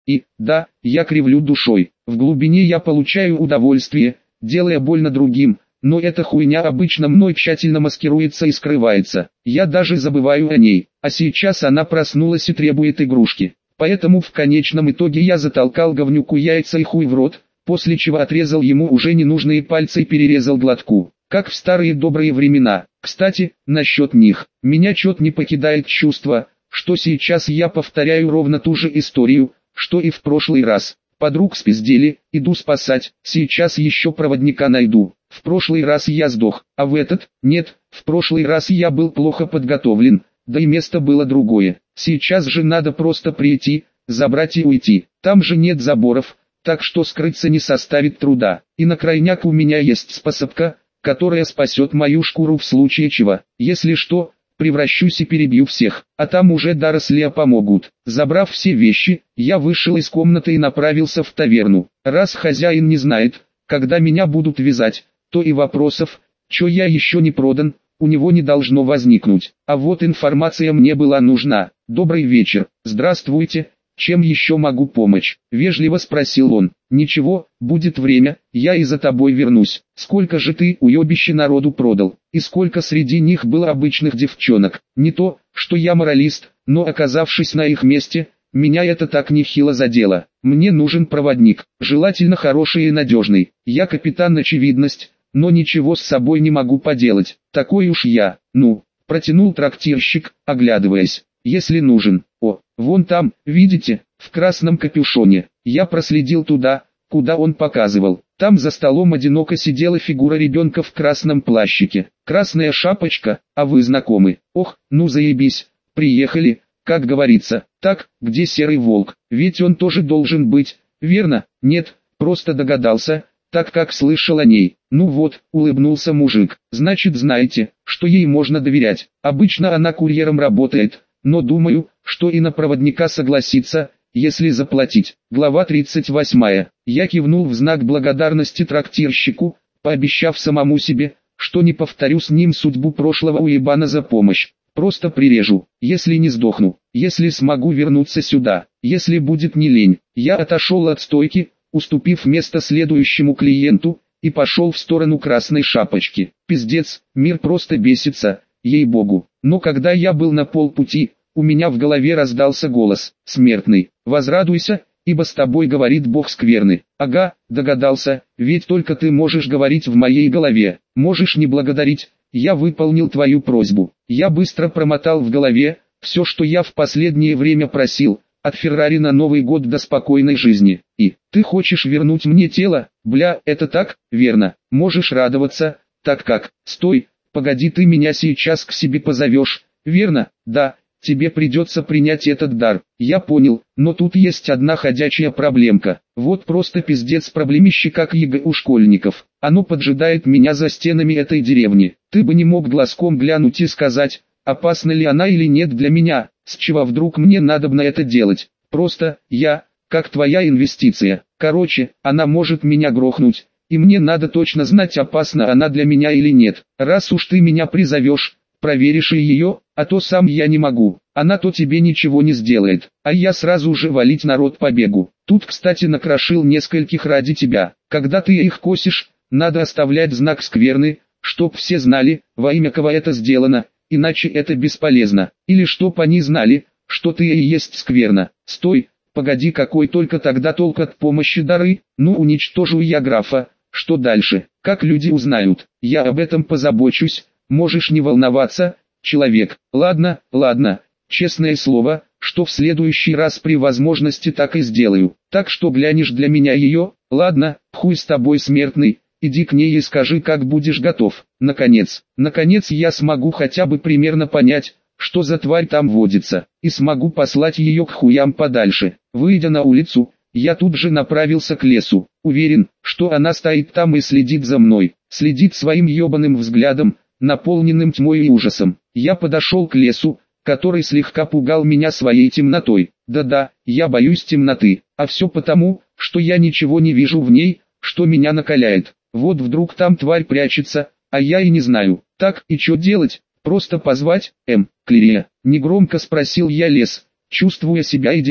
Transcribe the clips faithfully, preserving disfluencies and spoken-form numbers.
И, да, я кривлю душой. В глубине я получаю удовольствие, делая больно другим, но эта хуйня обычно мной тщательно маскируется и скрывается. Я даже забываю о ней, а сейчас она проснулась и требует игрушки. Поэтому в конечном итоге я затолкал говнюку яйца и хуй в рот, после чего отрезал ему уже ненужные пальцы и перерезал глотку. Как в старые добрые времена. Кстати, насчет них, меня чет не покидает чувство, что сейчас я повторяю ровно ту же историю, что и в прошлый раз. Подруг спиздели, иду спасать, сейчас еще проводника найду. В прошлый раз я сдох, а в этот, нет, в прошлый раз я был плохо подготовлен, да и место было другое. Сейчас же надо просто прийти, забрать и уйти. Там же нет заборов, так что скрыться не составит труда. И на крайняк у меня есть способка, которая спасет мою шкуру в случае чего. Если что, превращусь и перебью всех, а там уже доросли помогут. Забрав все вещи, я вышел из комнаты и направился в таверну. Раз хозяин не знает, когда меня будут вязать, то и вопросов, чё я еще не продан, у него не должно возникнуть. А вот информация мне была нужна. Добрый вечер, здравствуйте, чем еще могу помочь? Вежливо спросил он. Ничего, будет время, я и за тобой вернусь. Сколько же ты, уебище, народу продал? И сколько среди них было обычных девчонок? Не то, что я моралист, но оказавшись на их месте, меня это так нехило задело. Мне нужен проводник, желательно хороший и надежный. Я капитан очевидность, но ничего с собой не могу поделать. Такой уж я. Ну, протянул трактирщик, оглядываясь. Если нужен. О, вон там, видите, в красном капюшоне. Я проследил туда, куда он показывал. Там за столом одиноко сидела фигура ребенка в красном плащике. Красная шапочка, а вы знакомы. Ох, ну заебись, приехали, как говорится. Так, где серый волк? Ведь он тоже должен быть, верно? Нет, просто догадался, так как слышал о ней. Ну вот, улыбнулся мужик. Значит, знаете, что ей можно доверять. Обычно она курьером работает, но думаю, что и на проводника согласится, если заплатить. Глава тридцать восьмая. Я кивнул в знак благодарности трактирщику, пообещав самому себе, что не повторю с ним судьбу прошлого уебана за помощь. Просто прирежу, если не сдохну, если смогу вернуться сюда, если будет не лень. Я отошел от стойки, уступив место следующему клиенту, и пошел в сторону красной шапочки. Пиздец, мир просто бесится, ей-богу. Но когда я был на полпути, у меня в голове раздался голос: «Смертный, возрадуйся, ибо с тобой говорит Бог скверны». Ага, догадался, ведь только ты можешь говорить в моей голове, можешь не благодарить, я выполнил твою просьбу. Я быстро промотал в голове все, что я в последнее время просил, от Феррари на Новый год до спокойной жизни. И, ты хочешь вернуть мне тело? Бля, это так, верно, можешь радоваться, так как, стой, погоди, ты меня сейчас к себе позовешь, верно? Да, тебе придется принять этот дар. Я понял, но тут есть одна ходячая проблемка. Вот просто пиздец проблемище как ЕГЭ у школьников. Оно поджидает меня за стенами этой деревни. Ты бы не мог глазком глянуть и сказать, опасна ли она или нет для меня, с чего вдруг мне надобно это делать. Просто, я, как твоя инвестиция. Короче, она может меня грохнуть, и мне надо точно знать, опасна она для меня или нет. Раз уж ты меня призовешь, проверишь и ее, а то сам я не могу. Она то тебе ничего не сделает, а я сразу же валить народ побегу. Тут, кстати, накрошил нескольких ради тебя. Когда ты их косишь, надо оставлять знак скверны, чтоб все знали, во имя кого это сделано, иначе это бесполезно. Или чтоб они знали, что ты и есть скверна. Стой, погоди, какой только тогда толк от помощи дары? Ну, уничтожу я графа, что дальше? Как люди узнают? Я об этом позабочусь, можешь не волноваться, человек. Ладно, ладно, честное слово, что в следующий раз при возможности так и сделаю. Так что глянешь для меня ее? Ладно, хуй с тобой, смертный, иди к ней и скажи, как будешь готов. Наконец, наконец я смогу хотя бы примерно понять, что за тварь там водится, и смогу послать ее к хуям подальше. Выйдя на улицу, я тут же направился к лесу, уверен, что она стоит там и следит за мной, следит своим ебаным взглядом, наполненным тьмой и ужасом. Я подошел к лесу, который слегка пугал меня своей темнотой. Да-да, я боюсь темноты, а все потому, что я ничего не вижу в ней, что меня накаляет. Вот вдруг там тварь прячется, а я и не знаю. Так, и что делать? Просто позвать, эм, Клирия? Негромко спросил я лес, чувствуя себя идиотом.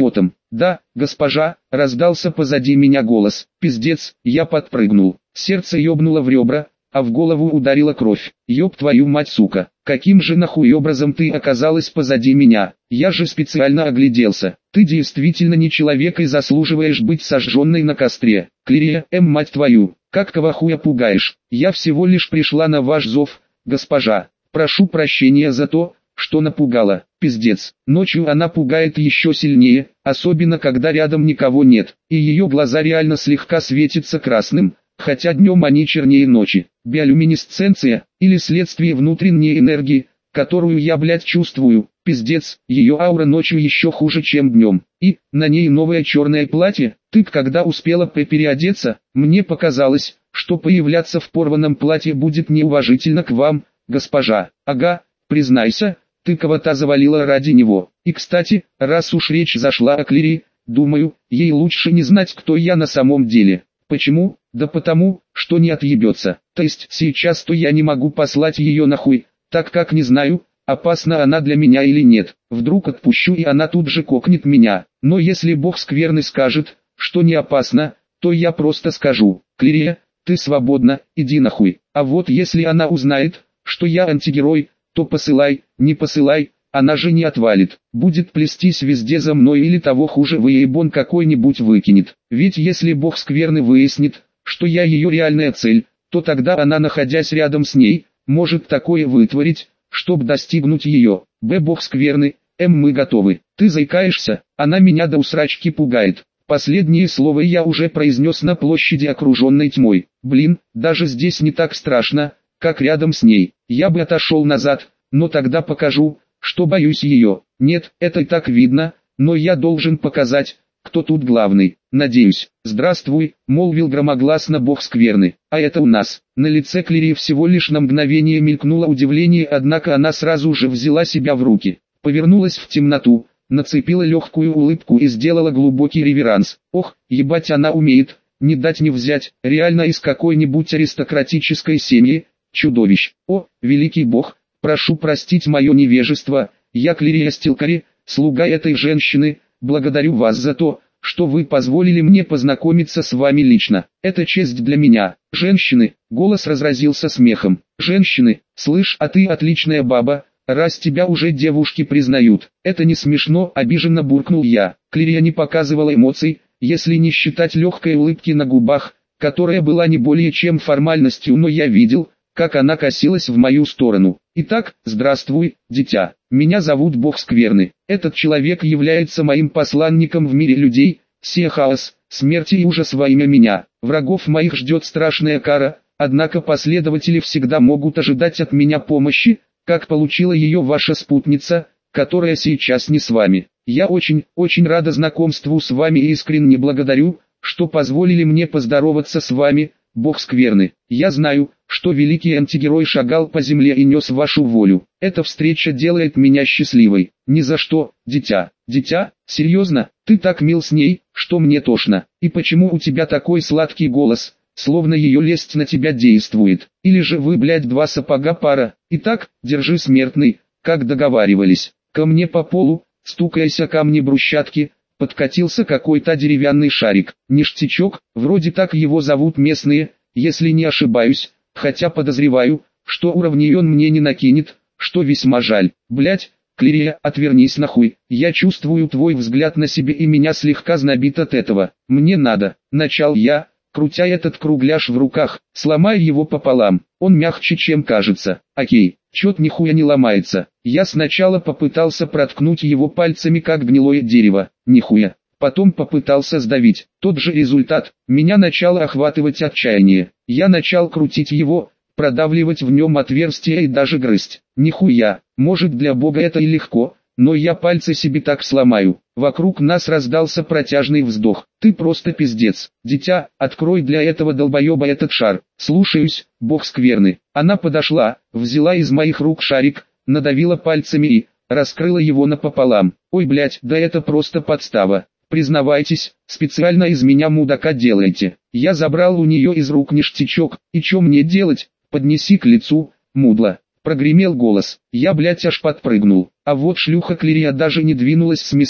Да, госпожа, раздался позади меня голос. Пиздец, я подпрыгнул. Сердце ёбнуло в ребра, а в голову ударила кровь. Ёб твою мать, сука, каким же нахуй образом ты оказалась позади меня? Я же специально огляделся. Ты действительно не человек и заслуживаешь быть сожженной на костре. Клирия, эм мать твою, как кого хуя пугаешь? Я всего лишь пришла на ваш зов, госпожа. Прошу прощения за то, что напугала. Пиздец. Ночью она пугает еще сильнее, особенно когда рядом никого нет, и ее глаза реально слегка светятся красным, хотя днем они чернее ночи. Биолюминесценция, или следствие внутренней энергии, которую я, блядь, чувствую. Пиздец, ее аура ночью еще хуже, чем днем. И, на ней новое черное платье. Ты когда успела переодеться? Мне показалось, что появляться в порванном платье будет неуважительно к вам, госпожа. Ага, признайся, ты кого-то завалила ради него. И кстати, раз уж речь зашла о Клири, думаю, ей лучше не знать, кто я на самом деле. Почему? Да потому, что не отъебется. То есть сейчас-то я не могу послать ее нахуй, так как не знаю, опасна она для меня или нет. Вдруг отпущу, и она тут же кокнет меня. Но если бог скверный скажет, что не опасно, то я просто скажу: Клирия, ты свободна, иди нахуй. А вот если она узнает, что я антигерой, то посылай, не посылай, она же не отвалит. Будет плестись везде за мной или того хуже, выебон какой-нибудь выкинет. Ведь если бог скверный выяснит, что я ее реальная цель, то тогда она, находясь рядом с ней, может такое вытворить, чтоб достигнуть ее. Б. Бог скверный, М. Мы готовы. Ты заикаешься, она меня до усрачки пугает. Последнее слово я уже произнес на площади, окруженной тьмой. Блин, даже здесь не так страшно, как рядом с ней. Я бы отошел назад, но тогда покажу, что боюсь ее. Нет, это и так видно, но я должен показать, кто тут главный. Надеюсь. Здравствуй, молвил громогласно бог скверны. А это у нас. На лице Клирии всего лишь на мгновение мелькнуло удивление, однако она сразу же взяла себя в руки. Повернулась в темноту, нацепила легкую улыбку и сделала глубокий реверанс. Ох, ебать она умеет, не дать не взять, реально из какой-нибудь аристократической семьи, чудовищ. О, великий бог, прошу простить мое невежество, я Клирия Стилкари, слуга этой женщины, благодарю вас за то, что вы позволили мне познакомиться с вами лично. Это честь для меня. Женщины, голос разразился смехом. Женщины, слышь, а ты отличная баба, раз тебя уже девушки признают. Это не смешно, обиженно буркнул я. Клирия не показывала эмоций, если не считать легкой улыбки на губах, которая была не более чем формальностью, но я видел, как она косилась в мою сторону. Итак, здравствуй, дитя. Меня зовут Бог Скверны. Этот человек является моим посланником в мире людей, сея хаос, смерти и ужас во имя меня. Врагов моих ждет страшная кара, однако последователи всегда могут ожидать от меня помощи, как получила ее ваша спутница, которая сейчас не с вами. Я очень, очень рада знакомству с вами и искренне благодарю, что позволили мне поздороваться с вами, Бог Скверны. Я знаю, что великий антигерой шагал по земле и нес вашу волю. Эта встреча делает меня счастливой. Ни за что, дитя. Дитя? Серьезно? Ты так мил с ней, что мне тошно. И почему у тебя такой сладкий голос, словно ее лесть на тебя действует? Или же вы, блядь, два сапога пара? Итак, держи, смертный, как договаривались. Ко мне по полу, стукаясь о камни брусчатки, подкатился какой-то деревянный шарик. Ништячок, вроде так его зовут местные, если не ошибаюсь, хотя подозреваю, что уровней он мне не накинет, что весьма жаль. Блять, Клирия, отвернись нахуй, я чувствую твой взгляд на себе и меня слегка знобит от этого. Мне надо, начал я, крутя этот кругляш в руках, сломай его пополам, он мягче, чем кажется. Окей, чет нихуя не ломается. Я сначала попытался проткнуть его пальцами как гнилое дерево, нихуя. Потом попытался сдавить. Тот же результат. Меня начало охватывать отчаяние. Я начал крутить его, продавливать в нем отверстия и даже грызть. Нихуя. Может, для бога это и легко, но я пальцы себе так сломаю. Вокруг нас раздался протяжный вздох. Ты просто пиздец. Дитя, открой для этого долбоеба этот шар. Слушаюсь, Бог Скверны. Она подошла, взяла из моих рук шарик, надавила пальцами и раскрыла его напополам. Ой, блять, да это просто подстава. Признавайтесь, специально из меня мудака делаете. Я забрал у нее из рук ништячок, и что мне делать? Поднеси к лицу, мудло. Прогремел голос. Я, блять, аж подпрыгнул. А вот шлюха Клирия даже не двинулась с места.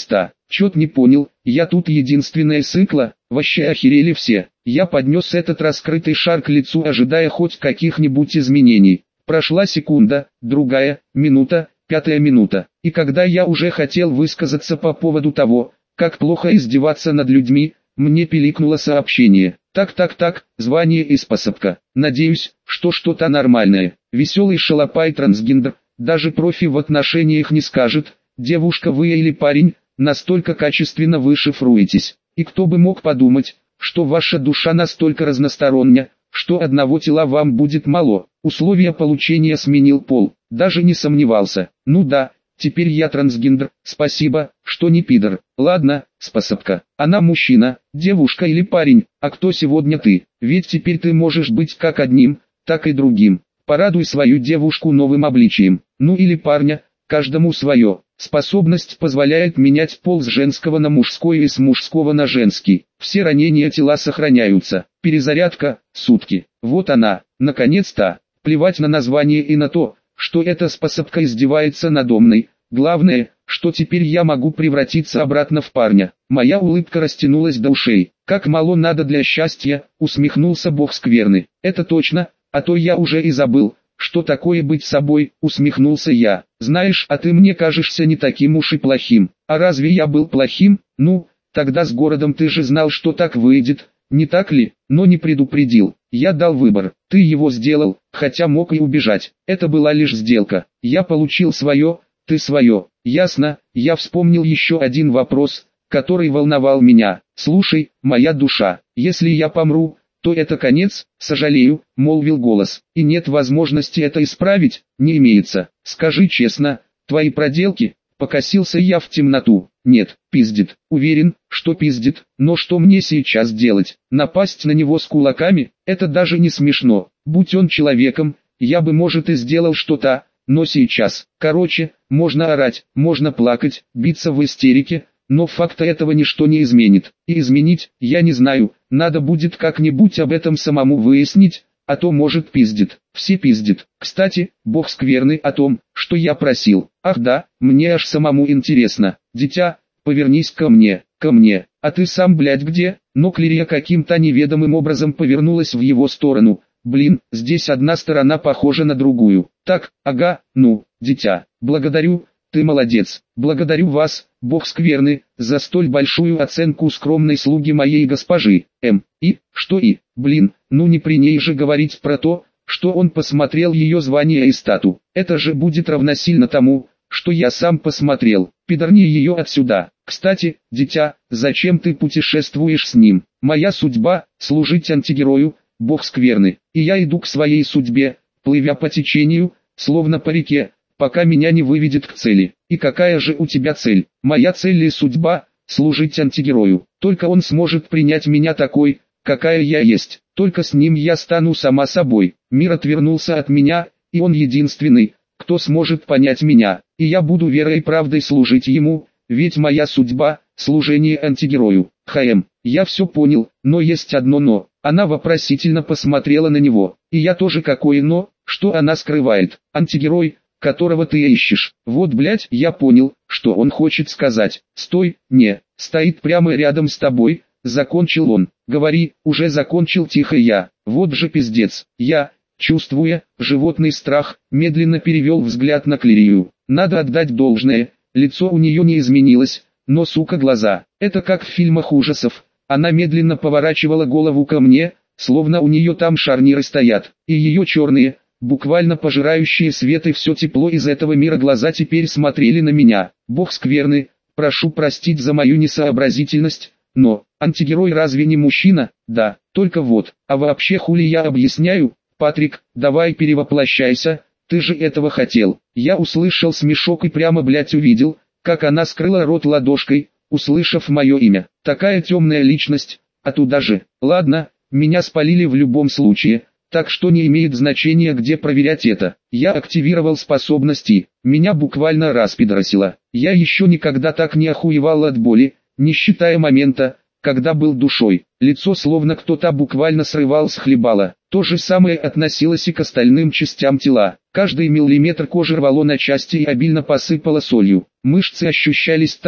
Чёт не понял, я тут единственная сыкла, вообще охерели все. Я поднес этот раскрытый шар к лицу, ожидая хоть каких-нибудь изменений. Прошла секунда, другая, минута, пятая минута. И когда я уже хотел высказаться по поводу того, как плохо издеваться над людьми, мне пиликнуло сообщение. Так-так-так, звание и способка. Надеюсь, что что-то нормальное. Веселый шалопай трансгендер, даже профи в отношениях не скажет, девушка вы или парень, настолько качественно вы шифруетесь. И кто бы мог подумать, что ваша душа настолько разносторонняя, что одного тела вам будет мало. Условия получения сменил пол, даже не сомневался. Ну да, теперь я трансгендер, спасибо, что не пидор. Ладно, способка. Она мужчина, девушка или парень, а кто сегодня ты? Ведь теперь ты можешь быть как одним, так и другим. Порадуй свою девушку новым обличием. Ну или парня, каждому свое. Способность позволяет менять пол с женского на мужской и с мужского на женский. Все ранения тела сохраняются. Перезарядка, сутки. Вот она, наконец-то. Плевать на название и на то, что эта способка издевается надо мной. Главное, что теперь я могу превратиться обратно в парня. Моя улыбка растянулась до ушей. Как мало надо для счастья, усмехнулся бог скверны. Это точно, а то я уже и забыл, что такое быть собой, усмехнулся я. Знаешь, а ты мне кажешься не таким уж и плохим. А разве я был плохим? Ну, тогда с городом ты же знал, что так выйдет, не так ли? Но не предупредил. Я дал выбор, ты его сделал, хотя мог и убежать. Это была лишь сделка. Я получил свое, ты свое. Ясно, я вспомнил еще один вопрос, который волновал меня. Слушай, моя душа, если я помру, то это конец, сожалею, молвил голос. И нет возможности это исправить, не имеется. Скажи честно, твои проделки, покосился я в темноту. Нет, пиздит. Уверен, что пиздит, но что мне сейчас делать? Напасть на него с кулаками? Это даже не смешно. Будь он человеком, я бы, может, и сделал что-то, но сейчас. Короче, можно орать, можно плакать, биться в истерике, но факта этого ничто не изменит. И изменить, я не знаю, надо будет как-нибудь об этом самому выяснить, а то может пиздит. Все пиздит. Кстати, бог скверный о том, что я просил. Ах да, мне аж самому интересно. Дитя, повернись ко мне, ко мне. А ты сам, блядь, где? Но Клирия каким-то неведомым образом повернулась в его сторону. Блин, здесь одна сторона похожа на другую. Так, ага, ну, дитя, благодарю, ты молодец. Благодарю вас, бог скверны, за столь большую оценку скромной слуги моей госпожи. М. И, что и, блин, ну не при ней же говорить про то, что он посмотрел ее звание и стату. Это же будет равносильно тому, что я сам посмотрел. Пидорни ее отсюда. Кстати, дитя, зачем ты путешествуешь с ним? Моя судьба — служить антигерою, бог скверны. И я иду к своей судьбе, плывя по течению, словно по реке, пока меня не выведет к цели. И какая же у тебя цель? Моя цель и судьба — служить антигерою. Только он сможет принять меня такой, какая я есть. Только с ним я стану сама собой. Мир отвернулся от меня, и он единственный, кто сможет понять меня. И я буду верой и правдой служить ему, ведь моя судьба — служение антигерою. Хэм, я все понял, но есть одно но. Она вопросительно посмотрела на него. И я тоже какое но, что она скрывает. Антигерой, которого ты ищешь. Вот, блять, я понял, что он хочет сказать. Стой, не, стоит прямо рядом с тобой, закончил он. Говори, уже закончил, тихо я. Вот же пиздец. Я, чувствуя животный страх, медленно перевел взгляд на Клирию. Надо отдать должное, лицо у нее не изменилось, но, сука, глаза. Это как в фильмах ужасов. Она медленно поворачивала голову ко мне, словно у нее там шарниры стоят, и ее черные, буквально пожирающие свет и все тепло из этого мира глаза теперь смотрели на меня. Бог скверны, прошу простить за мою несообразительность, но, антигерой разве не мужчина? Да, только вот, а вообще хули я объясняю? Патрик, давай перевоплощайся, ты же этого хотел. Я услышал смешок и прямо, блять, увидел, как она скрыла рот ладошкой, услышав мое имя. Такая темная личность, а туда же. Ладно, меня спалили в любом случае, так что не имеет значения, где проверять это. Я активировал способности, меня буквально распидоросило. Я еще никогда так не охуевал от боли, не считая момента, когда был душой. Лицо словно кто-то буквально срывал с хлебала. То же самое относилось и к остальным частям тела. Каждый миллиметр кожи рвало на части и обильно посыпало солью. Мышцы ощущались так,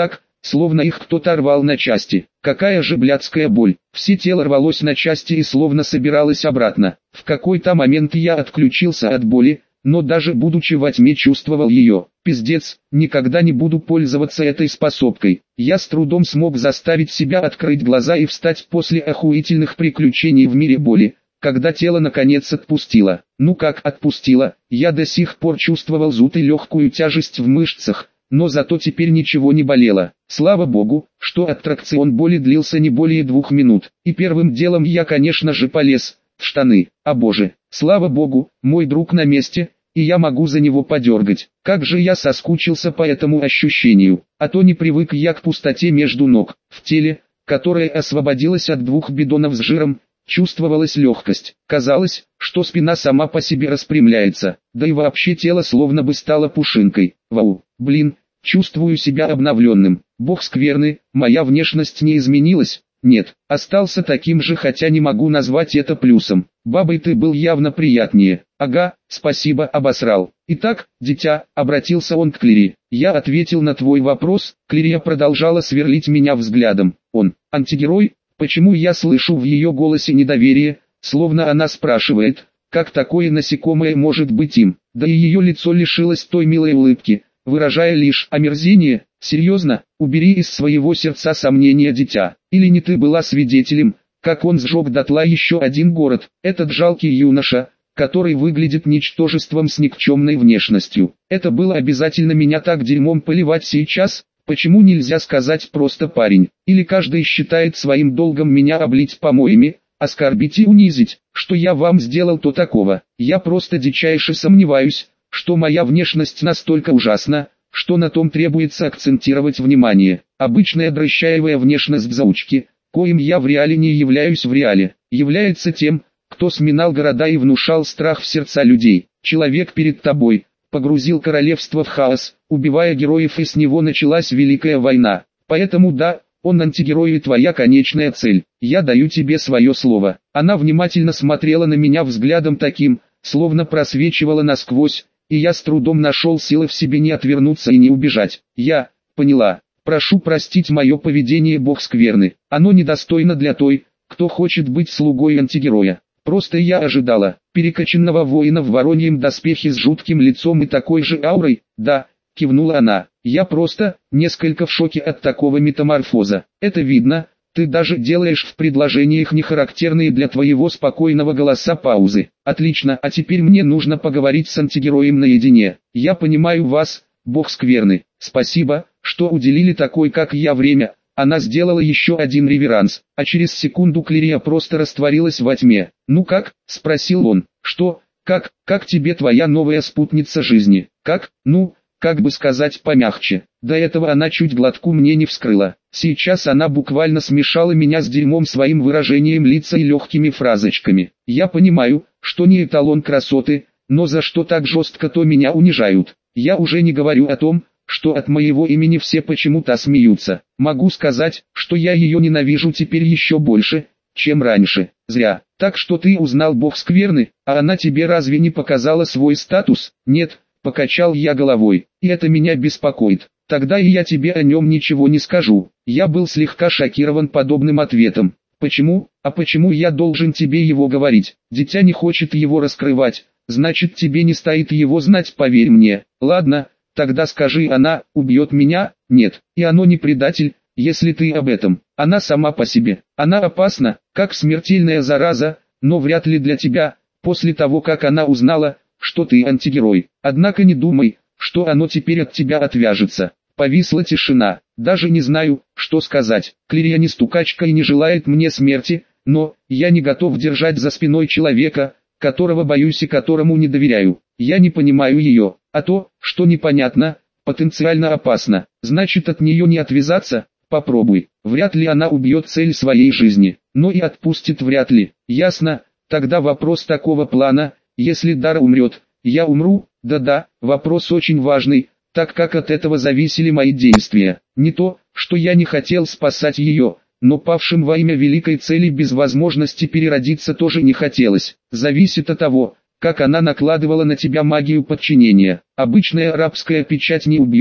словно их кто-то рвал на части. Какая же блядская боль. Все тело рвалось на части и словно собиралось обратно. В какой-то момент я отключился от боли, но даже будучи во тьме чувствовал ее. Пиздец, никогда не буду пользоваться этой способкой. Я с трудом смог заставить себя открыть глаза и встать после охуительных приключений в мире боли, когда тело наконец отпустило. Ну как отпустило, я до сих пор чувствовал зуд и легкую тяжесть в мышцах, но зато теперь ничего не болело. Слава богу, что аттракцион боли длился не более двух минут. И первым делом я, конечно же, полез в штаны. А боже, слава богу, мой друг на месте, и я могу за него подергать. Как же я соскучился по этому ощущению, а то не привык я к пустоте между ног. В теле, которое освободилось от двух бидонов с жиром, чувствовалась легкость. Казалось, что спина сама по себе распрямляется, да и вообще тело словно бы стало пушинкой. Вау, блин, чувствую себя обновленным. Бог скверны, моя внешность не изменилась. Нет, остался таким же, хотя не могу назвать это плюсом. Бабой ты был явно приятнее. Ага, спасибо, обосрал. Итак, дитя, обратился он к Клири. Я ответил на твой вопрос. Клирия продолжала сверлить меня взглядом. Он, антигерой? Почему я слышу в ее голосе недоверие, словно она спрашивает, как такое насекомое может быть им? Да и ее лицо лишилось той милой улыбки, выражая лишь омерзение. Серьезно, убери из своего сердца сомнения, дитя. Или не ты была свидетелем, как он сжег дотла еще один город, этот жалкий юноша, который выглядит ничтожеством с никчемной внешностью. Это было обязательно меня так дерьмом поливать сейчас? Почему нельзя сказать просто парень? Или каждый считает своим долгом меня облить помоями, оскорбить и унизить? Что я вам сделал то такого? Я просто дичайше сомневаюсь, что моя внешность настолько ужасна, что на том требуется акцентировать внимание. Обычная дрыщаевая внешность заучки, коим я в реале не являюсь в реале, является тем, кто сминал города и внушал страх в сердца людей. Человек перед тобой погрузил королевство в хаос, убивая героев, и с него началась Великая война. Поэтому да, он антигерой и твоя конечная цель. Я даю тебе свое слово. Она внимательно смотрела на меня взглядом таким, словно просвечивала насквозь, и я с трудом нашел силы в себе не отвернуться и не убежать. Я поняла. Прошу простить мое поведение, бог скверны. Оно недостойно для той, кто хочет быть слугой антигероя. Просто я ожидала перекачанного воина в вороньем доспехе с жутким лицом и такой же аурой. Да, кивнула она. Я просто несколько в шоке от такого метаморфоза. Это видно. Ты даже делаешь в предложениях нехарактерные для твоего спокойного голоса паузы. Отлично, а теперь мне нужно поговорить с антигероем наедине. Я понимаю вас, бог скверны. Спасибо, что уделили такой, как я, время. Она сделала еще один реверанс, а через секунду Клирия просто растворилась во тьме. «Ну как?» – спросил он. «Что? Как? Как тебе твоя новая спутница жизни? Как? Ну, как бы сказать помягче. До этого она чуть глотку мне не вскрыла. Сейчас она буквально смешала меня с дерьмом своим выражением лица и легкими фразочками. Я понимаю, что не эталон красоты, но за что так жестко-то меня унижают? Я уже не говорю о том, что от моего имени все почему-то смеются. Могу сказать, что я ее ненавижу теперь еще больше, чем раньше. Зря. Так что ты узнал, бог скверны, а она тебе разве не показала свой статус? Нет, покачал я головой, и это меня беспокоит. Тогда и я тебе о нем ничего не скажу. Я был слегка шокирован подобным ответом. Почему? А почему я должен тебе его говорить? Дитя не хочет его раскрывать, значит тебе не стоит его знать, поверь мне. Ладно. Тогда скажи, она убьет меня? Нет, и оно не предатель, если ты об этом. Она сама по себе. Она опасна, как смертельная зараза, но вряд ли для тебя, после того как она узнала, что ты антигерой. Однако не думай, что оно теперь от тебя отвяжется. Повисла тишина. Даже не знаю, что сказать. Клирия не стукачка и не желает мне смерти, но я не готов держать за спиной человека, которого боюсь и которому не доверяю. Я не понимаю ее, а то, что непонятно, потенциально опасно. Значит, от нее не отвязаться? Попробуй. Вряд ли она убьет цель своей жизни, но и отпустит вряд ли. Ясно? Тогда вопрос такого плана: если Дара умрет, я умру? Да-да, вопрос очень важный, так как от этого зависели мои действия. Не то, что я не хотел спасать ее, но павшим во имя великой цели без возможности переродиться тоже не хотелось. Зависит от того, как она накладывала на тебя магию подчинения. Обычная арабская печать не убьет,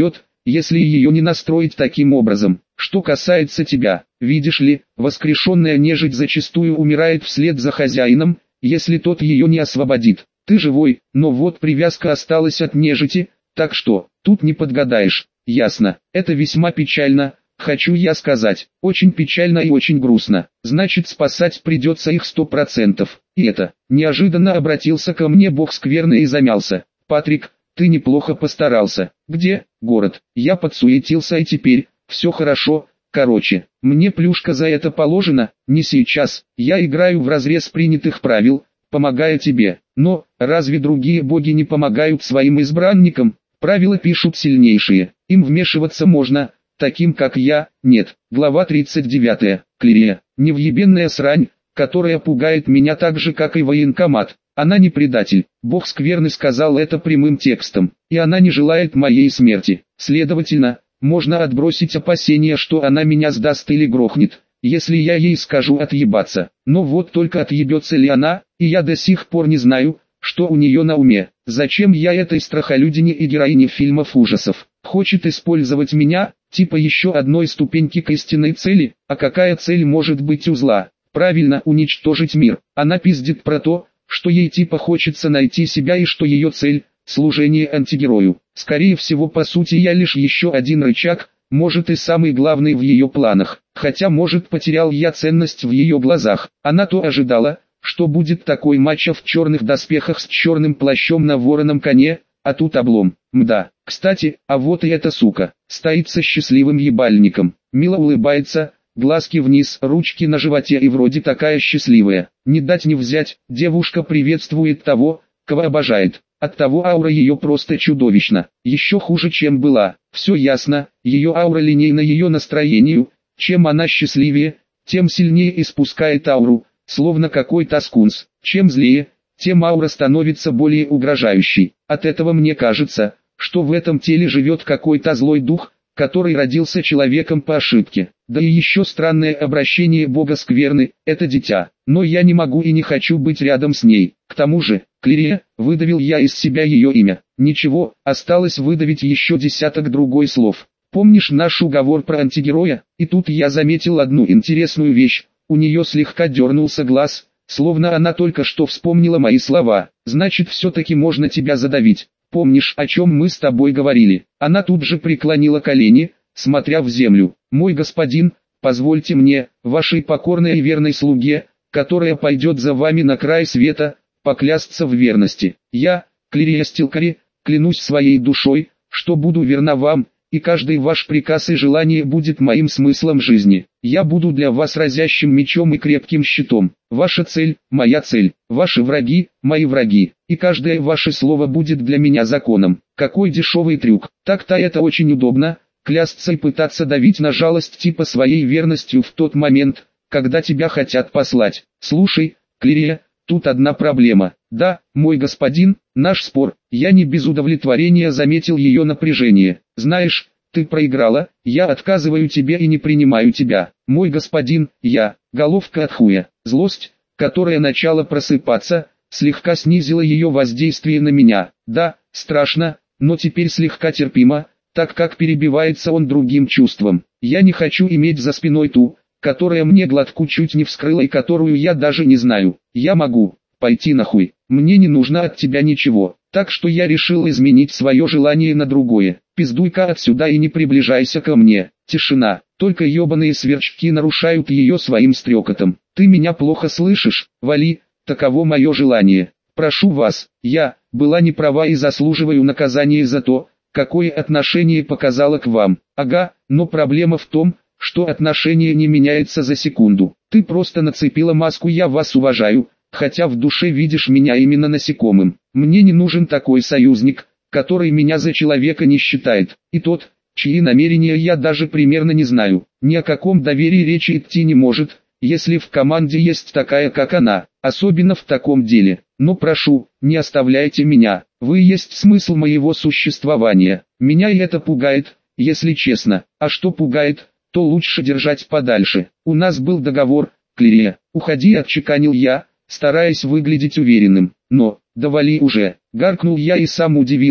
если ее не настроить таким образом. Что касается тебя, видишь ли, воскрешенная нежить зачастую умирает вслед за хозяином, если тот ее не освободит. Ты живой, но вот привязка осталась от нежити, так что, тут не подгадаешь. Ясно, это весьма печально, хочу я сказать, очень печально и очень грустно. Значит, спасать придется их сто процентов. И это, неожиданно обратился ко мне бог скверны и замялся. Патрик, ты неплохо постарался. Где, город? Я подсуетился и теперь, все хорошо. Короче, мне плюшка за это положена, не сейчас. Я играю вразрез принятых правил, помогая тебе. Но, разве другие боги не помогают своим избранникам? Правила пишут сильнейшие, им вмешиваться можно, таким как я, нет. Глава тридцать девятая. Клирия, невъебенная срань, которая пугает меня так же, как и военкомат. Она не предатель, бог скверны сказал это прямым текстом, и она не желает моей смерти. Следовательно, можно отбросить опасения, что она меня сдаст или грохнет, если я ей скажу отъебаться. Но вот только отъебется ли она, и я до сих пор не знаю, что у нее на уме. Зачем я этой страхолюдине и героине фильмов ужасов? Хочет использовать меня, типа еще одной ступеньки к истинной цели, а какая цель может быть у зла? Правильно, уничтожить мир. Она пиздит про то, что ей типа хочется найти себя и что ее цель – служение антигерою. Скорее всего, по сути я лишь еще один рычаг, может и самый главный в ее планах. Хотя может потерял я ценность в ее глазах. Она то ожидала, что будет такой мачо в черных доспехах с черным плащом на вороном коне, а тут облом. Мда. Кстати, а вот и эта сука, стоит со счастливым ебальником, мило улыбается, глазки вниз, ручки на животе и вроде такая счастливая. Не дать не взять, девушка приветствует того, кого обожает. Оттого аура ее просто чудовищна, еще хуже чем была. Все ясно, ее аура линейна ее настроению, чем она счастливее, тем сильнее испускает ауру, словно какой-то скунс. Чем злее, тем аура становится более угрожающей. От этого мне кажется, что в этом теле живет какой-то злой дух, который родился человеком по ошибке. Да и еще странное обращение бога скверны, это дитя. Но я не могу и не хочу быть рядом с ней. К тому же, Клирия, выдавил я из себя ее имя. Ничего, осталось выдавить еще десяток другой слов. Помнишь наш уговор про антигероя? И тут я заметил одну интересную вещь. У нее слегка дернулся глаз, словно она только что вспомнила мои слова. Значит, все-таки можно тебя задавить. Помнишь, о чем мы с тобой говорили? Она тут же преклонила колени, смотря в землю. Мой господин, позвольте мне, вашей покорной и верной слуге, которая пойдет за вами на край света, поклясться в верности. Я, Клирия Стилкари, клянусь своей душой, что буду верна вам, и каждый ваш приказ и желание будет моим смыслом жизни. Я буду для вас разящим мечом и крепким щитом. Ваша цель – моя цель, ваши враги – мои враги, и каждое ваше слово будет для меня законом. Какой дешевый трюк. Так-то это очень удобно, клясться и пытаться давить на жалость типа своей верностью в тот момент, когда тебя хотят послать. Слушай, Клирия, тут одна проблема. Да, мой господин, наш спор, я не без удовлетворения заметил ее напряжение. Знаешь, ты проиграла, я отказываю тебе и не принимаю тебя. Мой господин, я, головка от хуя. Злость, которая начала просыпаться, слегка снизила ее воздействие на меня. Да, страшно, но теперь слегка терпимо, так как перебивается он другим чувством. Я не хочу иметь за спиной ту, которая мне глотку чуть не вскрыла и которую я даже не знаю. Я могу пойти нахуй, мне не нужно от тебя ничего, так что я решил изменить свое желание на другое. Пиздуй-ка отсюда и не приближайся ко мне. Тишина, только ебаные сверчки нарушают ее своим стрекотом. Ты меня плохо слышишь? Вали, таково мое желание. Прошу вас, я, была не права и заслуживаю наказания за то, какое отношение показала к вам. Ага, но проблема в том, что отношение не меняется за секунду. Ты просто нацепила маску «я вас уважаю», хотя в душе видишь меня именно насекомым. Мне не нужен такой союзник, который меня за человека не считает. И тот, чьи намерения я даже примерно не знаю. Ни о каком доверии речи идти не может, если в команде есть такая как она, особенно в таком деле. Но прошу, не оставляйте меня, вы есть смысл моего существования. Меня и это пугает, если честно. А что пугает, то лучше держать подальше. У нас был договор, Клирия. Уходи, отчеканил я, стараясь выглядеть уверенным. Но, да вали уже, гаркнул я и сам удивился,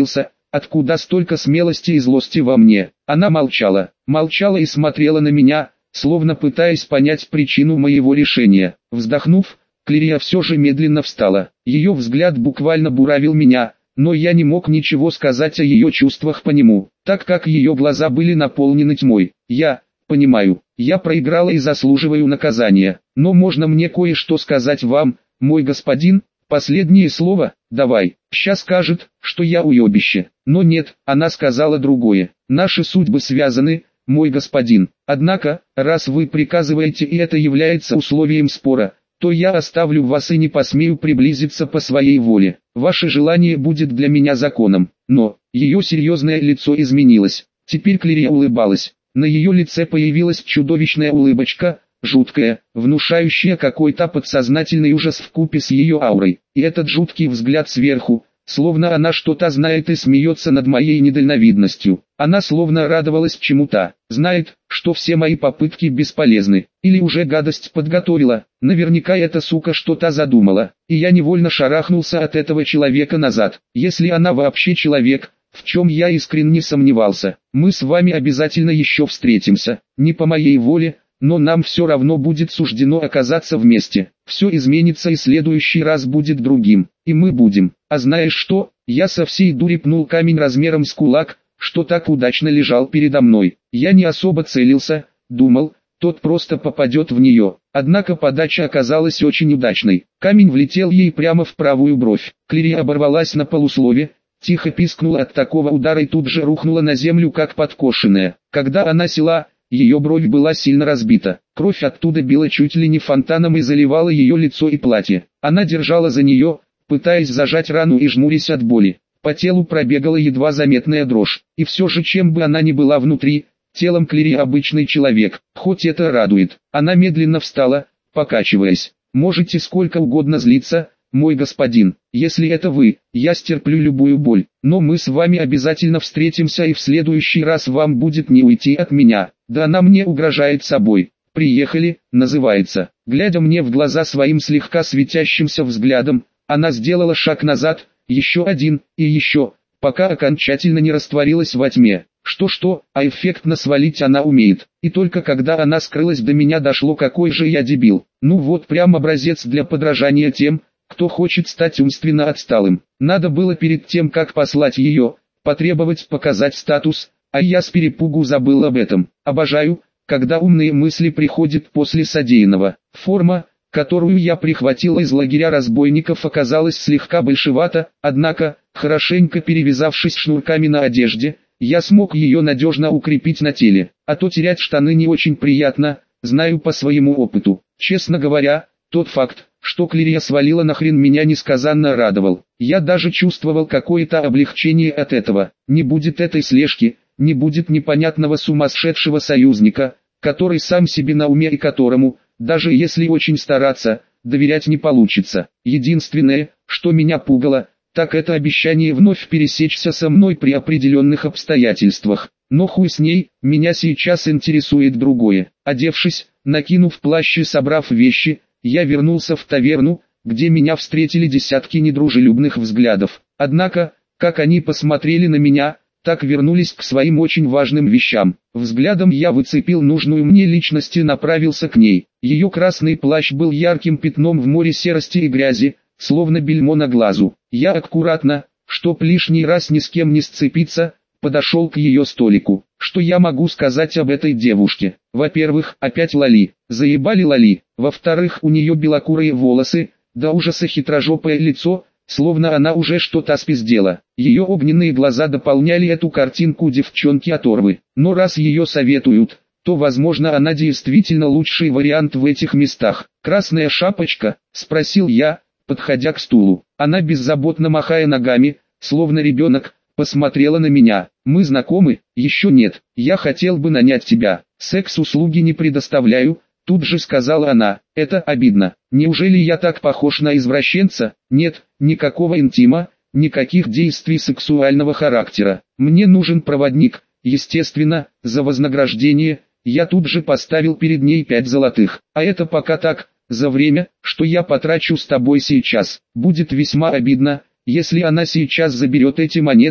Откуда столько смелости и злости во мне? Она молчала, молчала и смотрела на меня, словно пытаясь понять причину моего решения. Вздохнув, Клирия все же медленно встала. Ее взгляд буквально буравил меня, но я не мог ничего сказать о ее чувствах по нему, так как ее глаза были наполнены тьмой. Я понимаю, я проиграла и заслуживаю наказания, но можно мне кое-что сказать вам, мой господин? Последнее слово, давай. Щас скажет, что я уебище. Но нет, она сказала другое. Наши судьбы связаны, мой господин. Однако, раз вы приказываете и это является условием спора, то я оставлю вас и не посмею приблизиться по своей воле. Ваше желание будет для меня законом. Но, ее серьезное лицо изменилось. Теперь Клирия улыбалась. На ее лице появилась чудовищная улыбочка, жуткая, внушающая какой-то подсознательный ужас вкупе с ее аурой. И этот жуткий взгляд сверху, словно она что-то знает и смеется над моей недальновидностью. Она словно радовалась чему-то, знает, что все мои попытки бесполезны, или уже гадость подготовила, наверняка эта сука что-то задумала, и я невольно шарахнулся от этого человека назад. Если она вообще человек, в чем я искренне сомневался, мы с вами обязательно еще встретимся, не по моей воле, но нам все равно будет суждено оказаться вместе. Все изменится и следующий раз будет другим, и мы будем. А знаешь что, я со всей дури пнул камень размером с кулак, что так удачно лежал передо мной. Я не особо целился, думал, тот просто попадет в нее. Однако подача оказалась очень удачной. Камень влетел ей прямо в правую бровь. Клирия оборвалась на полуслове, тихо пискнула от такого удара и тут же рухнула на землю как подкошенная. Когда она села, ее бровь была сильно разбита. Кровь оттуда била чуть ли не фонтаном и заливала ее лицо и платье. Она держала за нее, пытаясь зажать рану и жмурясь от боли. По телу пробегала едва заметная дрожь. И все же, чем бы она ни была внутри, телом Клирии обычный человек, хоть это радует. Она медленно встала, покачиваясь. «Можете сколько угодно злиться, мой господин, если это вы, я стерплю любую боль, но мы с вами обязательно встретимся и в следующий раз вам будет не уйти от меня, да она мне угрожает собой. Приехали, называется». Глядя мне в глаза своим слегка светящимся взглядом, она сделала шаг назад, еще один, и еще, пока окончательно не растворилась во тьме. Что-что, а эффектно свалить она умеет. И только когда она скрылась, до меня дошло, какой же я дебил. Ну вот прям образец для подражания тем, кто хочет стать умственно отсталым. Надо было перед тем, как послать ее, потребовать показать статус, а я с перепугу забыл об этом. Обожаю, когда умные мысли приходят после содеянного. Форма, которую я прихватил из лагеря разбойников, оказалась слегка большевата, однако, хорошенько перевязавшись шнурками на одежде, я смог ее надежно укрепить на теле. А то терять штаны не очень приятно, знаю по своему опыту. Честно говоря, тот факт, что Клирия свалила нахрен, меня несказанно радовал. Я даже чувствовал какое-то облегчение от этого. Не будет этой слежки, не будет непонятного сумасшедшего союзника, который сам себе на уме и которому, даже если очень стараться, доверять не получится. Единственное, что меня пугало, так это обещание вновь пересечься со мной при определенных обстоятельствах. Но хуй с ней, меня сейчас интересует другое. Одевшись, накинув плащ и собрав вещи, я вернулся в таверну, где меня встретили десятки недружелюбных взглядов. Однако, как они посмотрели на меня, так вернулись к своим очень важным вещам. Взглядом я выцепил нужную мне личность и направился к ней. Ее красный плащ был ярким пятном в море серости и грязи, словно бельмо на глазу. Я аккуратно, чтоб лишний раз ни с кем не сцепиться, подошел к ее столику. Что я могу сказать об этой девушке? Во-первых, опять Лали. Заебали Лали. Во-вторых, у нее белокурые волосы, до ужаса хитрожопое лицо, словно она уже что-то спиздела. Ее огненные глаза дополняли эту картинку девчонки-оторвы. Но раз ее советуют, то возможно она действительно лучший вариант в этих местах. «Красная шапочка?» – спросил я, подходя к стулу. Она, беззаботно махая ногами, словно ребенок, посмотрела на меня. «Мы знакомы?» «Еще нет. Я хотел бы нанять тебя. Секс-услуги не предоставляю», тут же сказала она. «Это обидно. Неужели я так похож на извращенца?» «Нет, никакого интима, никаких действий сексуального характера. Мне нужен проводник, естественно, за вознаграждение». Я тут же поставил перед ней пять золотых. «А это пока так, за время, что я потрачу с тобой сейчас. Будет весьма обидно, если она сейчас заберет эти монеты»,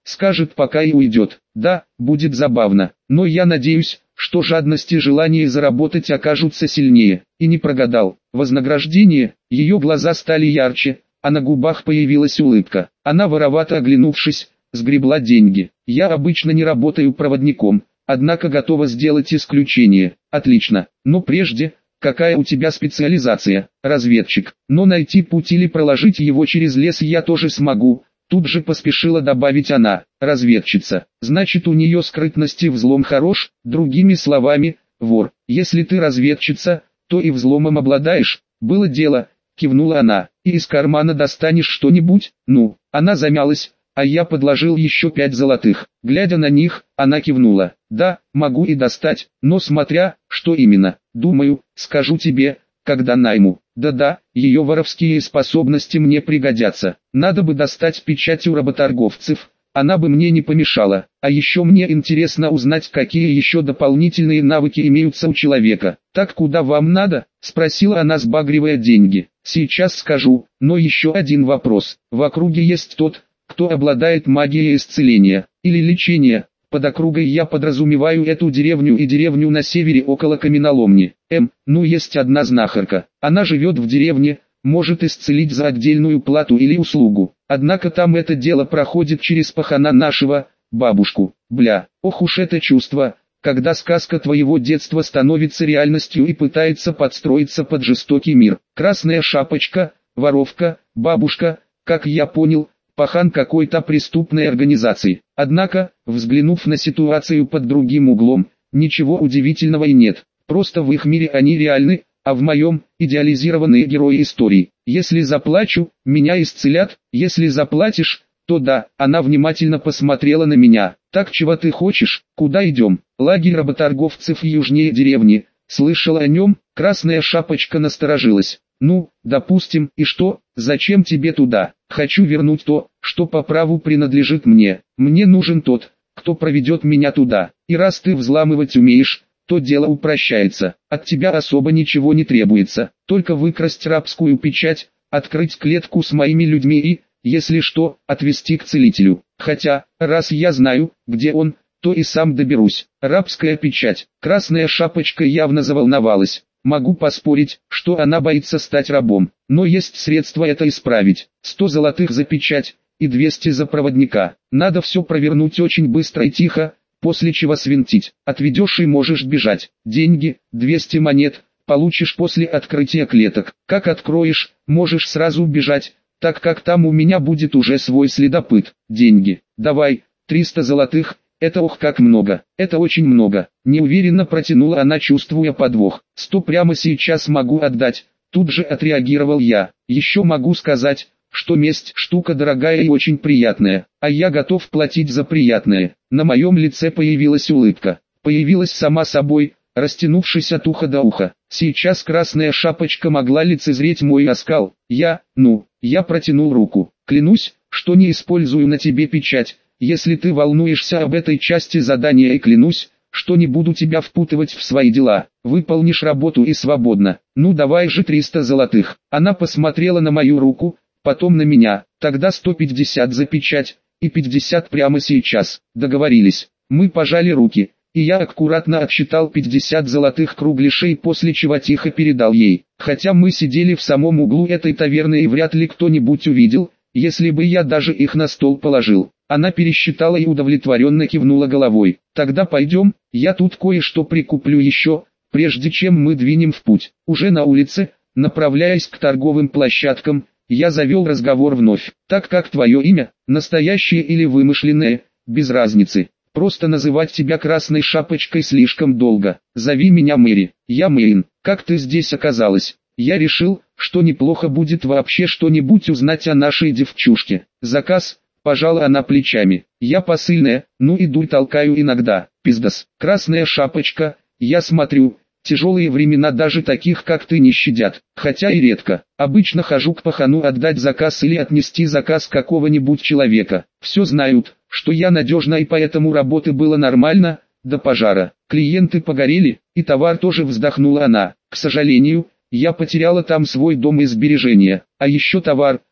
скажет пока и уйдет. Да, будет забавно, но я надеюсь, что жадность и желание заработать окажутся сильнее. И не прогадал. Вознаграждение, ее глаза стали ярче, а на губах появилась улыбка. Она, воровато оглянувшись, сгребла деньги. Я обычно не работаю проводником, однако готова сделать исключение. Отлично, но прежде, какая у тебя специализация? Разведчик. Но найти путь или проложить его через лес я тоже смогу. Тут же поспешила добавить она. Разведчица. Значит, у нее скрытность и взлом хорош, другими словами, вор. Если ты разведчица, то и взломом обладаешь. Было дело, кивнула она. И из кармана достанешь что-нибудь? Ну, она замялась, а я подложил еще пять золотых. Глядя на них, она кивнула. Да, могу и достать, но смотря, что именно. Думаю, скажу тебе, когда найму. Да-да, ее воровские способности мне пригодятся. Надо бы достать печать у работорговцев, она бы мне не помешала. А еще мне интересно узнать, какие еще дополнительные навыки имеются у человека. Так куда вам надо? Спросила она, сбагривая деньги. Сейчас скажу, но еще один вопрос. В округе есть тот, кто обладает магией исцеления или лечения. Под округой я подразумеваю эту деревню и деревню на севере около каменоломни. М, ну есть одна знахарка. Она живет в деревне, может исцелить за отдельную плату или услугу. Однако там это дело проходит через пахана нашего, бабушку. Бля, ох уж это чувство, когда сказка твоего детства становится реальностью и пытается подстроиться под жестокий мир. Красная шапочка, воровка, бабушка, как я понял, пахан какой-то преступной организации. Однако, взглянув на ситуацию под другим углом, ничего удивительного и нет. Просто в их мире они реальны, а в моем – идеализированные герои истории. Если заплачу, меня исцелят, если заплатишь, то да. Она внимательно посмотрела на меня. Так чего ты хочешь, куда идем? Лагерь работорговцев южнее деревни. Слышала о нем? Красная шапочка насторожилась. Ну, допустим, и что, зачем тебе туда? Хочу вернуть то, что по праву принадлежит мне. Мне нужен тот, кто проведет меня туда. И раз ты взламывать умеешь, то дело упрощается. От тебя особо ничего не требуется. Только выкрасть рабскую печать, открыть клетку с моими людьми и, если что, отвезти к целителю. Хотя, раз я знаю, где он, то и сам доберусь. Рабская печать. Красная шапочка явно заволновалась. Могу поспорить, что она боится стать рабом, но есть средства это исправить. Сто золотых за печать и двести за проводника. Надо все провернуть очень быстро и тихо, после чего свинтить. Отведешь и можешь бежать. Деньги, двести монет, получишь после открытия клеток. Как откроешь, можешь сразу бежать, так как там у меня будет уже свой следопыт. Деньги, давай, триста золотых. Это ох как много, это очень много. Неуверенно протянула она, чувствуя подвох. Сто прямо сейчас могу отдать, тут же отреагировал я. Еще могу сказать, что месть штука дорогая и очень приятная, а я готов платить за приятное. На моем лице появилась улыбка. Появилась сама собой, растянувшись от уха до уха. Сейчас красная шапочка могла лицезреть мой оскал. Я, ну, я протянул руку. Клянусь, что не использую на тебе печать. Если ты волнуешься об этой части задания, и клянусь, что не буду тебя впутывать в свои дела. Выполнишь работу и свободно. Ну давай же триста золотых. Она посмотрела на мою руку, потом на меня. Тогда сто пятьдесят за печать, и пятьдесят прямо сейчас. Договорились. Мы пожали руки, и я аккуратно отсчитал пятьдесят золотых кругляшей, после чего тихо передал ей. Хотя мы сидели в самом углу этой таверны и вряд ли кто-нибудь увидел, если бы я даже их на стол положил. Она пересчитала и удовлетворенно кивнула головой. Тогда пойдем, я тут кое-что прикуплю еще, прежде чем мы двинем в путь. Уже на улице, направляясь к торговым площадкам, я завел разговор вновь. Так как твое имя, настоящее или вымышленное, без разницы. Просто называть тебя красной шапочкой слишком долго. Зови меня Мэри. Я Мэйн. Как ты здесь оказалась? Я решил, что неплохо будет вообще что-нибудь узнать о нашей девчушке. Заказ. Пожала она плечами. Я посыльная, ну и дурь толкаю иногда. Пиздос. Красная шапочка, я смотрю, тяжелые времена даже таких как ты не щадят. Хотя и редко. Обычно хожу к пахану отдать заказ или отнести заказ какого-нибудь человека. Все знают, что я надежна, и поэтому работы было нормально, до пожара. Клиенты погорели, и товар тоже, вздохнула она. К сожалению, я потеряла там свой дом и сбережения. А еще товар,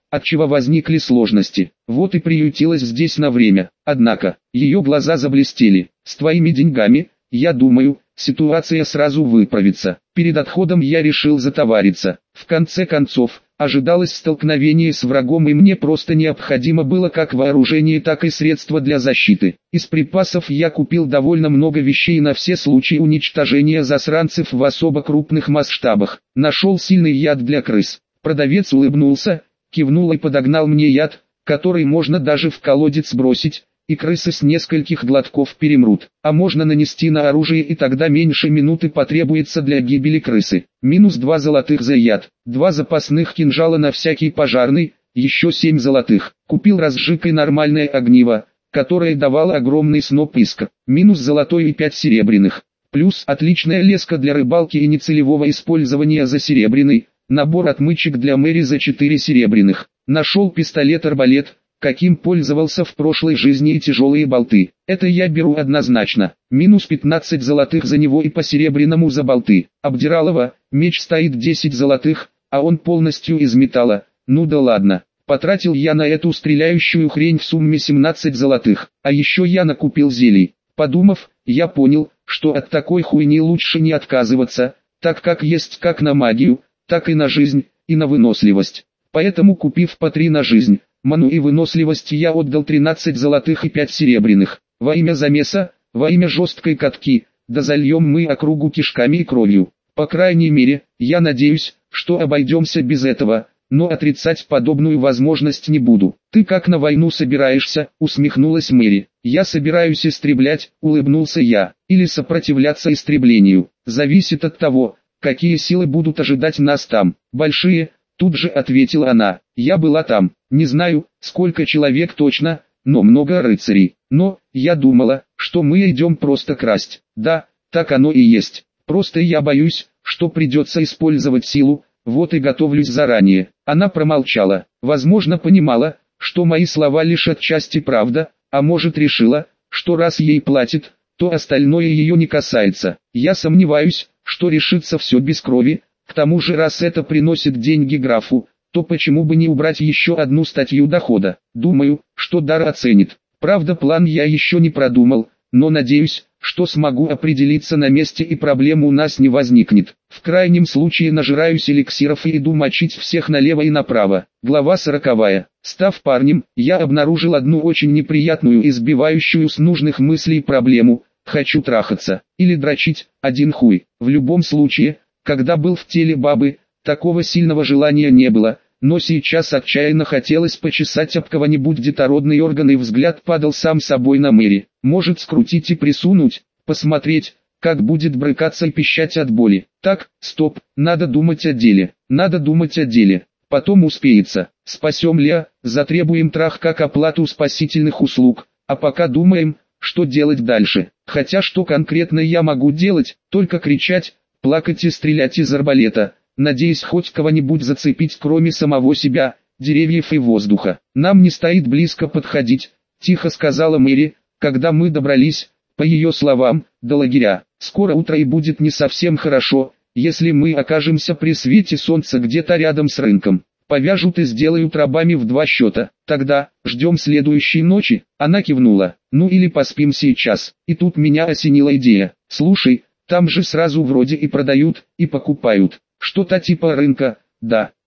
отчего возникли сложности. Вот и приютилась здесь на время. Однако, ее глаза заблестели. С твоими деньгами, я думаю, ситуация сразу выправится. Перед отходом я решил затовариться. В конце концов, ожидалось столкновение с врагом, и мне просто необходимо было как вооружение, так и средства для защиты. Из припасов я купил довольно много вещей на все случаи уничтожения засранцев в особо крупных масштабах. Нашел сильный яд для крыс. Продавец улыбнулся, кивнул и подогнал мне яд, который можно даже в колодец бросить, и крысы с нескольких глотков перемрут. А можно нанести на оружие, и тогда меньше минуты потребуется для гибели крысы. Минус два золотых за яд, два запасных кинжала на всякий пожарный, еще семь золотых. Купил разжиг и нормальное огниво, которое давало огромный сноп искр. Минус золотой и пять серебряных. Плюс отличная леска для рыбалки и нецелевого использования за серебряный. Набор отмычек для Мэри за четыре серебряных. Нашел пистолет-арбалет, каким пользовался в прошлой жизни, и тяжелые болты. Это я беру однозначно. Минус пятнадцать золотых за него и по серебряному за болты. Обдиралово, меч стоит десять золотых, а он полностью из металла. Ну да ладно. Потратил я на эту стреляющую хрень в сумме семнадцать золотых. А еще я накупил зелий. Подумав, я понял, что от такой хуйни лучше не отказываться, так как есть как на магию, так и на жизнь, и на выносливость. Поэтому, купив по три на жизнь, ману и выносливость, я отдал тринадцать золотых и пять серебряных. Во имя замеса, во имя жесткой катки, да зальем мы округу кишками и кровью. По крайней мере, я надеюсь, что обойдемся без этого, но отрицать подобную возможность не буду. Ты как на войну собираешься, усмехнулась Мэри. Я собираюсь истреблять, улыбнулся я, или сопротивляться истреблению. Зависит от того, какие силы будут ожидать нас там. Большие, тут же ответила она. Я была там, не знаю, сколько человек точно, но много рыцарей. Но, я думала, что мы идем просто красть. Да, так оно и есть. Просто я боюсь, что придется использовать силу, вот и готовлюсь заранее. Она промолчала. Возможно, понимала, что мои слова лишь отчасти правда, а может, решила, что раз ей платят, то остальное ее не касается. Я сомневаюсь, что решится все без крови. К тому же, раз это приносит деньги графу, то почему бы не убрать еще одну статью дохода? Думаю, что дар оценит. Правда, план я еще не продумал, но надеюсь, что смогу определиться на месте и проблем у нас не возникнет. В крайнем случае нажираюсь эликсиров и иду мочить всех налево и направо. Глава сороковая. Став парнем, я обнаружил одну очень неприятную и сбивающую с нужных мыслей проблему. Хочу трахаться или дрочить, один хуй. В любом случае, когда был в теле бабы, такого сильного желания не было, но сейчас отчаянно хотелось почесать об кого-нибудь детородный орган, и взгляд падал сам собой на Мэри. Может, скрутить и присунуть, посмотреть, как будет брыкаться и пищать от боли. Так, стоп, надо думать о деле, надо думать о деле. Потом успеется. Спасем Леа, затребуем трах как оплату спасительных услуг, а пока думаем, что делать дальше. Хотя что конкретно я могу делать, только кричать, плакать и стрелять из арбалета, надеясь хоть кого-нибудь зацепить, кроме самого себя, деревьев и воздуха. Нам не стоит близко подходить, тихо сказала Мэри, когда мы добрались, по ее словам, до лагеря. Скоро утро и будет не совсем хорошо, если мы окажемся при свете солнца где-то рядом с рынком. Повяжут и сделают рабами в два счета. Тогда, ждем следующей ночи. Она кивнула. Ну или поспим сейчас. И тут меня осенила идея. Слушай, там же сразу вроде и продают, и покупают. Что-то типа рынка, да.